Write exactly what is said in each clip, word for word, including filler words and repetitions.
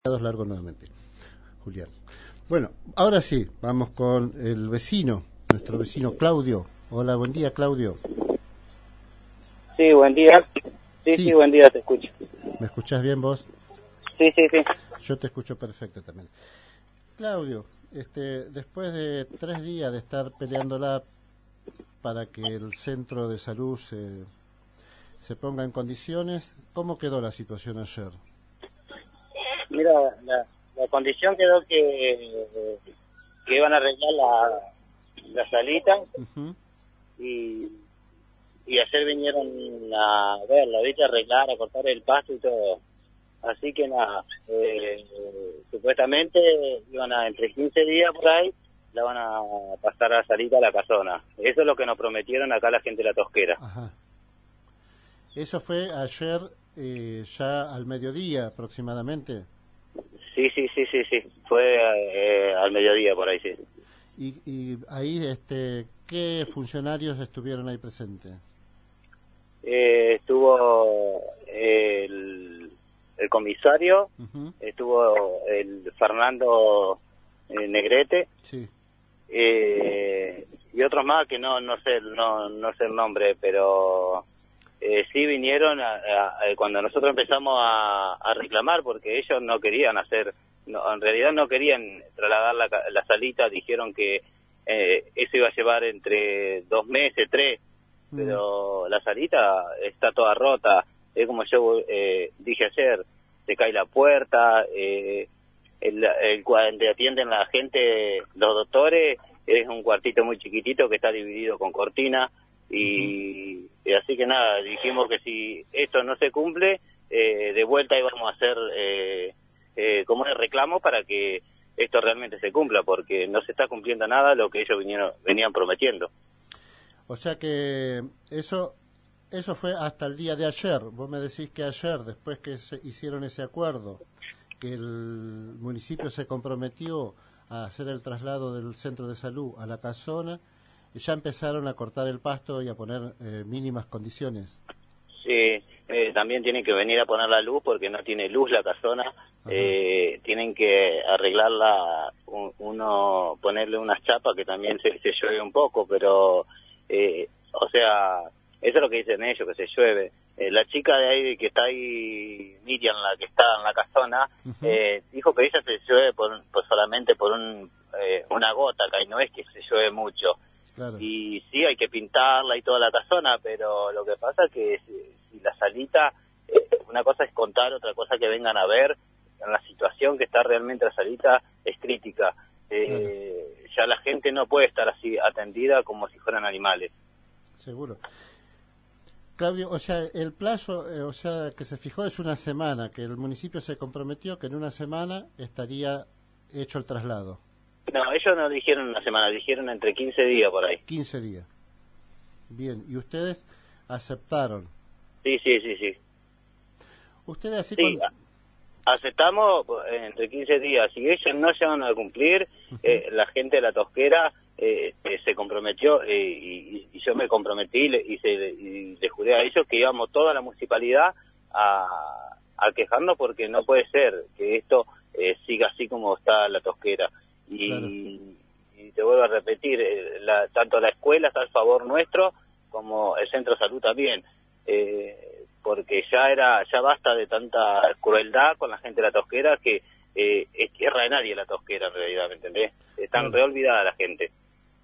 Largo nuevamente, Julián. Bueno, ahora sí, vamos con el vecino, nuestro vecino Claudio. Hola, buen día, Claudio. Sí, buen día. Sí, sí, Sí, buen día, te escucho. ¿me escuchás bien vos? Sí, sí, sí. Yo te escucho perfecto también. Claudio, este, después de tres días de estar peleándola para que el centro de salud se, se ponga en condiciones, ¿cómo quedó la situación ayer? Mira, la, la condición quedó que, que iban a arreglar la, la salita Uh-huh. y, y ayer vinieron a verla, ¿viste? A arreglar, a cortar el pasto y todo. Así que nada, eh, supuestamente iban a, entre quince días por ahí, la van a pasar a salita a la casona. Eso es lo que nos prometieron acá la gente de la Tosquera. Ajá. Eso fue ayer, eh, ya al mediodía aproximadamente. Sí, sí, sí, sí, sí. Fue eh, al mediodía por ahí, sí. Y, y ahí, este, ¿qué funcionarios estuvieron ahí presentes? Eh, estuvo el, el comisario, Uh-huh. estuvo el Fernando eh, Negrete, Sí. eh, y otros más que no no sé no no sé el nombre, pero eh, sí vinieron a, a, a, cuando nosotros empezamos a, a reclamar, porque ellos no querían hacer, no, en realidad no querían trasladar la, la salita, dijeron que eh, eso iba a llevar entre dos meses, tres, Mm. pero la salita está toda rota, es como yo eh, dije ayer, se cae la puerta, eh, el, el donde atienden la gente, los doctores, es un cuartito muy chiquitito que está dividido con cortina, Uh-huh. y, y así que nada, dijimos que si esto no se cumple, eh, de vuelta íbamos a hacer eh, eh, como un reclamo para que esto realmente se cumpla, porque no se está cumpliendo nada lo que ellos vinieron venían prometiendo. O sea que eso eso fue hasta el día de ayer. Vos me decís que ayer, después que se hicieron ese acuerdo, que el municipio se comprometió a hacer el traslado del centro de salud a la casona, ya empezaron a cortar el pasto y a poner eh, mínimas condiciones. Sí, eh, también tienen que venir a poner la luz porque no tiene luz la casona. Ajá. Eh, tienen que arreglarla, un, uno ponerle unas chapas que también se, se llueve un poco, pero, eh, o sea, eso es lo que dicen ellos, que se llueve. Eh, la chica de ahí que está ahí, Miriam, la que está en la casona, Uh-huh. eh, dijo que ella se llueve por, por solamente por un, eh, una gota acá y no es que se llueve mucho. Claro. Y sí, hay que pintarla y toda la casona, pero lo que pasa es que si, si la salita, eh, una cosa es contar, otra cosa que vengan a ver, en la situación que está realmente la salita es crítica. Claro. Eh, ya la gente no puede estar así atendida como si fueran animales. Seguro. Claudio, o sea, el plazo, eh, o sea, que se fijó es una semana, que el municipio se comprometió que en una semana estaría hecho el traslado. No, ellos no dijeron una semana, dijeron entre quince días por ahí. quince días. Bien, y ustedes aceptaron. Sí, sí, sí, sí. Ustedes así Sí, con... aceptamos eh, entre quince días. Si ellos no llegan a cumplir, Uh-huh. eh, la gente de la Tosquera eh, eh, se comprometió eh, y, y yo me comprometí y le, y, se, y le juré a ellos que íbamos toda la municipalidad a, a quejarnos porque no puede ser que esto eh, siga así como está la Tosquera. Claro. Y, y te vuelvo a repetir, eh, la, tanto la escuela está a favor nuestro como el centro de salud también. Eh, porque ya era ya basta de tanta crueldad con la gente de la Tosquera que eh, es tierra de nadie la Tosquera en realidad, ¿me entendés? Están Claro. reolvidada la gente.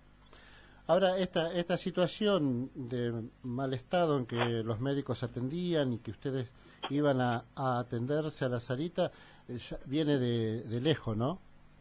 Ahora, esta, esta situación de mal estado en que los médicos atendían y que ustedes iban a, a atenderse a la salita, eh, ya viene de, de lejos, ¿no?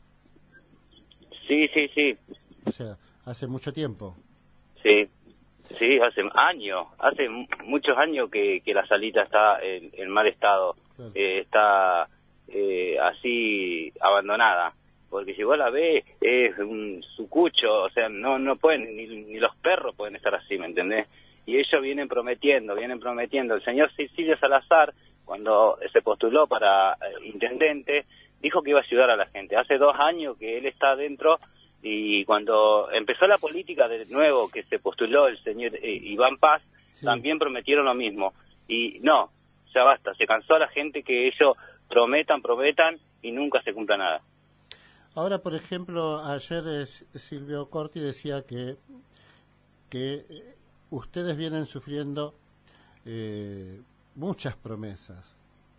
Sí, sí, sí, O sea, hace mucho tiempo. sí, sí, hace años, hace m- muchos años que, que la salita está en, en mal estado, Claro. eh, está eh, así abandonada. Porque si vos la ves, es un sucucho, o sea, no no pueden, ni, ni los perros pueden estar así, ¿me entendés? Y ellos vienen prometiendo, vienen prometiendo. El señor Cecilio Salazar, cuando se postuló para eh, intendente, dijo que iba a ayudar a la gente. Hace dos años que él está adentro y cuando empezó la política de nuevo, que se postuló el señor eh, Iván Paz, Sí. también prometieron lo mismo. Y no, ya basta, se cansó a la gente que ellos prometan, prometan y nunca se cumpla nada. Ahora, por ejemplo, ayer eh, Silvio Corti decía que, que ustedes vienen sufriendo eh, muchas promesas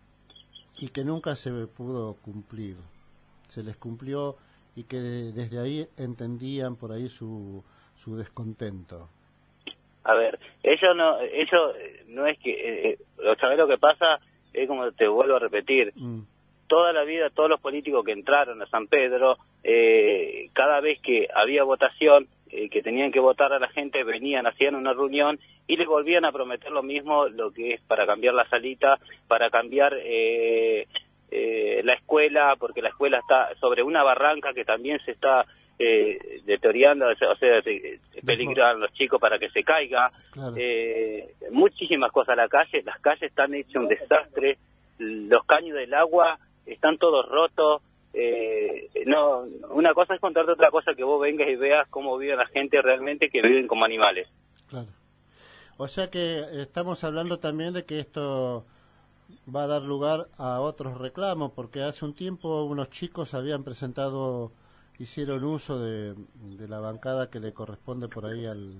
y que nunca se pudo cumplir. Se les cumplió y que de, desde ahí entendían por ahí su, su descontento. A ver, ellos no, ellos no es que, eh, ¿sabés lo que pasa? Es como te vuelvo a repetir, mm. toda la vida, todos los políticos que entraron a San Pedro, eh, cada vez que había votación, eh, que tenían que votar a la gente, venían, hacían una reunión y les volvían a prometer lo mismo, lo que es para cambiar la salita, para cambiar eh, eh, la escuela, porque la escuela está sobre una barranca que también se está eh, deteriorando, o sea, peligran los chicos para que se caiga, claro. eh, muchísimas cosas. La calle, las calles están hechas un desastre, los caños del agua están todos rotos. Eh, no, una cosa es contarte, otra cosa que vos vengas y veas cómo vive la gente realmente, que viven como animales. Claro. O sea que estamos hablando también de que esto va a dar lugar a otros reclamos, porque hace un tiempo unos chicos habían presentado, hicieron uso de, de la bancada que le corresponde por ahí al,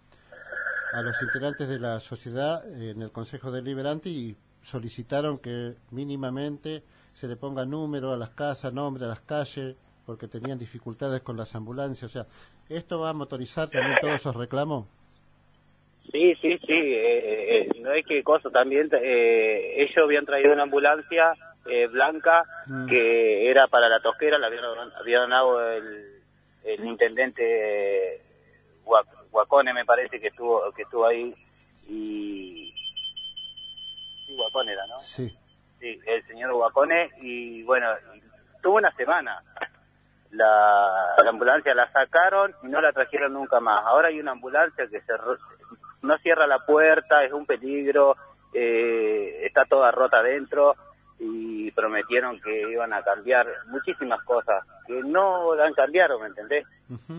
a los integrantes de la sociedad en el Consejo Deliberante y solicitaron que mínimamente se le ponga número a las casas, nombre a las calles, porque tenían dificultades con las ambulancias. O sea, ¿esto va a motorizar también todos esos reclamos? Sí, sí, sí. Eh, eh, no es que cosa, también eh, ellos habían traído una ambulancia eh, blanca mm. que era para la Tosquera, la había, había donado el, el intendente Guacone, me parece que estuvo que estuvo ahí, y sí, Guacone era, ¿no? Sí. Sí, el señor Guacone, y bueno, tuvo una semana. La, la ambulancia la sacaron y no la trajeron nunca más. Ahora hay una ambulancia que se no cierra la puerta, es un peligro, eh, está toda rota adentro, y prometieron que iban a cambiar muchísimas cosas que no han cambiado, ¿me entendés? Uh-huh.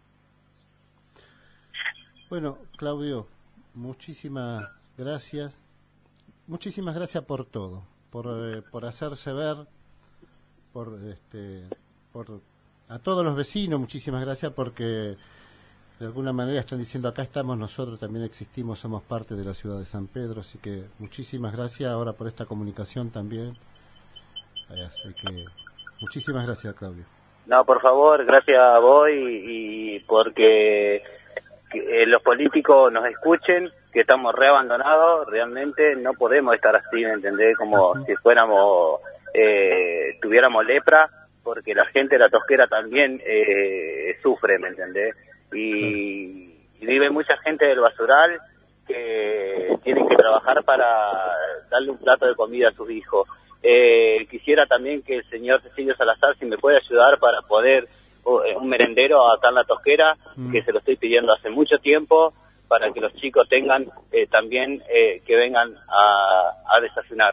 Bueno, Claudio, muchísimas gracias. Muchísimas gracias por todo, por eh, por hacerse ver, por este por a todos los vecinos, muchísimas gracias, porque de alguna manera están diciendo acá estamos nosotros, también existimos, somos parte de la ciudad de San Pedro, así que muchísimas gracias ahora por esta comunicación también. Así que muchísimas gracias, Claudio. No, por favor, gracias a vos y, y porque que, eh, los políticos nos escuchen, que estamos reabandonados, realmente no podemos estar así, ¿me entendés? Como uh-huh. si fuéramos, eh, tuviéramos lepra, porque la gente de la Tosquera también eh, sufre, ¿me entendés? Y, y vive mucha gente del basural que tienen que trabajar para darle un plato de comida a sus hijos. Eh, quisiera también que el señor Cecilio Salazar, si me puede ayudar para poder, uh, un merendero acá en la Tosquera, mm. que se lo estoy pidiendo hace mucho tiempo, para que los chicos tengan eh, también eh, que vengan a, a desayunar.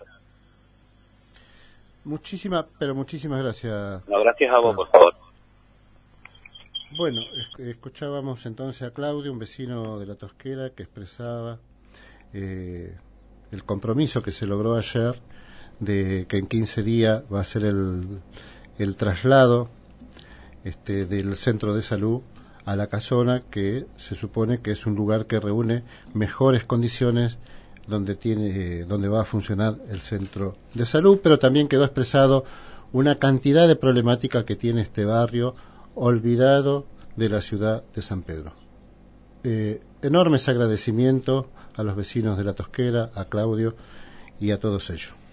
Muchísimas, pero muchísimas gracias. No, gracias a vos, por favor. Bueno, escuchábamos entonces a Claudio, un vecino de la Tosquera, que expresaba eh, el compromiso que se logró ayer de que en quince días va a ser el, el traslado este, del centro de salud a la casona, que se supone que es un lugar que reúne mejores condiciones donde tiene eh, donde va a funcionar el centro de salud, pero también quedó expresado una cantidad de problemática que tiene este barrio olvidado de la ciudad de San Pedro. Eh, enormes agradecimientos a los vecinos de la Tosquera, a Claudio y a todos ellos.